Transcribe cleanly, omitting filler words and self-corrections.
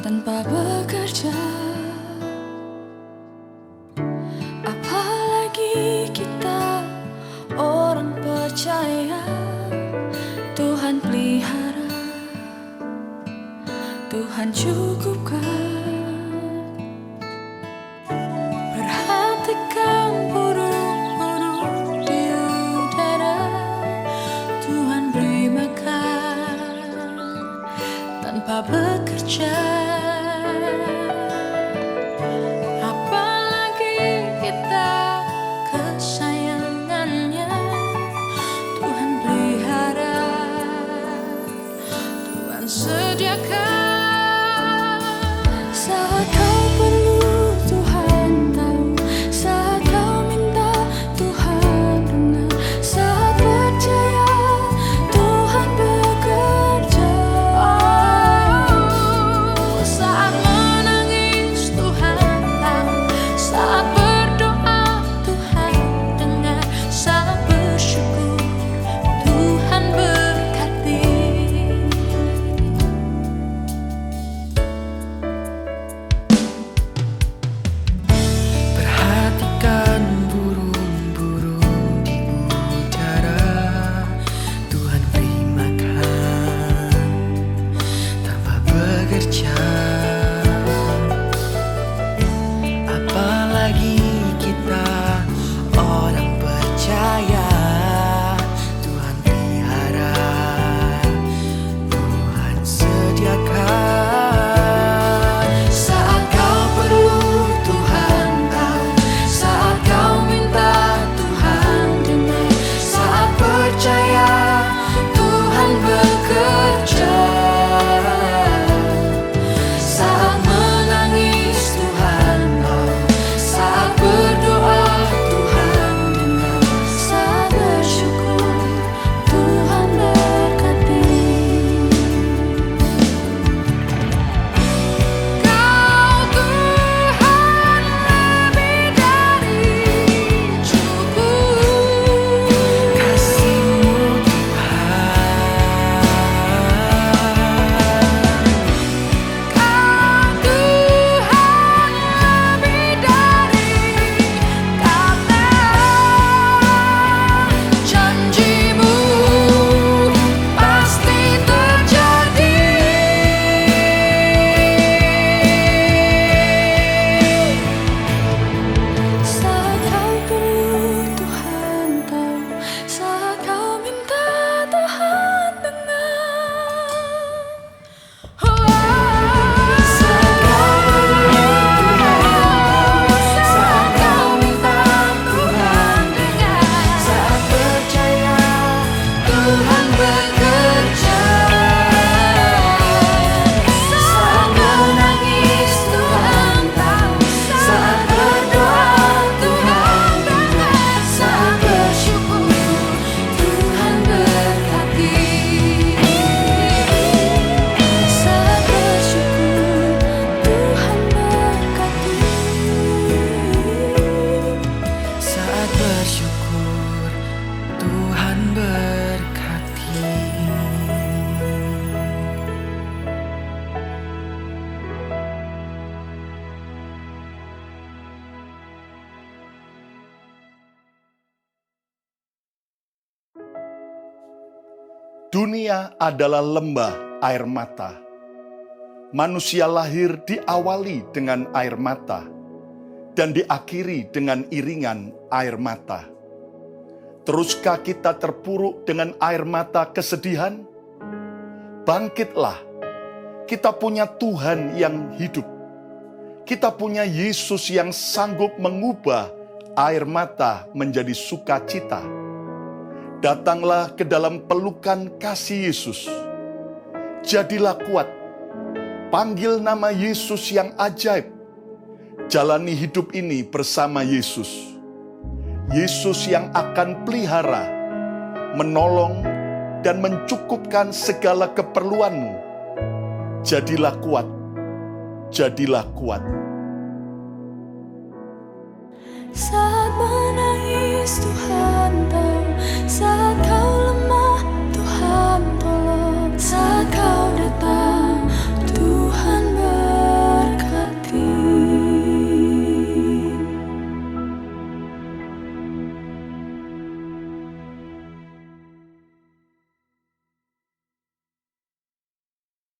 tanpa bekerja. Apalagi kita orang percaya, Tuhan pelihara, Tuhan cukupkan. Perhatikan burung-burung di udara, Tuhan beri makan tanpa bekerja. Apalagi kita kesayangannya, Tuhan pelihara, Tuhan sediakan. Saat kau perlu, Tuhan tahu. Saat kau minta, Tuhan dengar. Saat percaya, Tuhan bekerja. Saat menangis, Tuhan tahu. Saat berdoa, Tuhan dengar. Saat bersyukur, Tuhan berkati. Perhatikan burung-burung di udara, Tuhan beri makan tanpa bekerja. Apalagi kita orang percaya, Tuhan pelihara, Tuhan sediakan. Saat kau perlu, Tuhan tahu. Saat kau minta, Tuhan dengar. Saat percaya, Tuhan bekerja. Saat menangis, Tuhan tahu. Saat berdoa, Tuhan dengar. Saat bersyukur, Tuhan berkati. Kau Tuhan lebih dari cukup. Kasih-Mu Tuhan. Kau Tuhan lebih dari kata. Janji-Mu pasti terjadi. Saat kau perlu, Tuhan tahu. Saat kau minta, Tuhan dengar. Saat kau perlu, Tuhan tahu. Saat kau minta, Tuhan dengar. Saat percaya, Tuhan bekerja. Saat menangis, Tuhan tahu. Saat berdoa, Tuhan dengar. Saat bersyukur, Tuhan berkati. Saat bersyukur, Tuhan berkati. Saat bersyukur, Tuhan berkati. Dunia adalah lembah air mata. Manusia lahir diawali dengan air mata dan diakhiri dengan iringan air mata. Teruskah kita terpuruk dengan air mata kesedihan? Bangkitlah, kita punya Tuhan yang hidup. Kita punya Yesus yang sanggup mengubah air mata menjadi sukacita. Datanglah ke dalam pelukan kasih Yesus. Jadilah kuat. Panggil nama Yesus yang ajaib. Jalani hidup ini bersama Yesus. Yesus yang akan pelihara, menolong, dan mencukupkan segala keperluanmu. Jadilah kuat. Jadilah kuat. Saat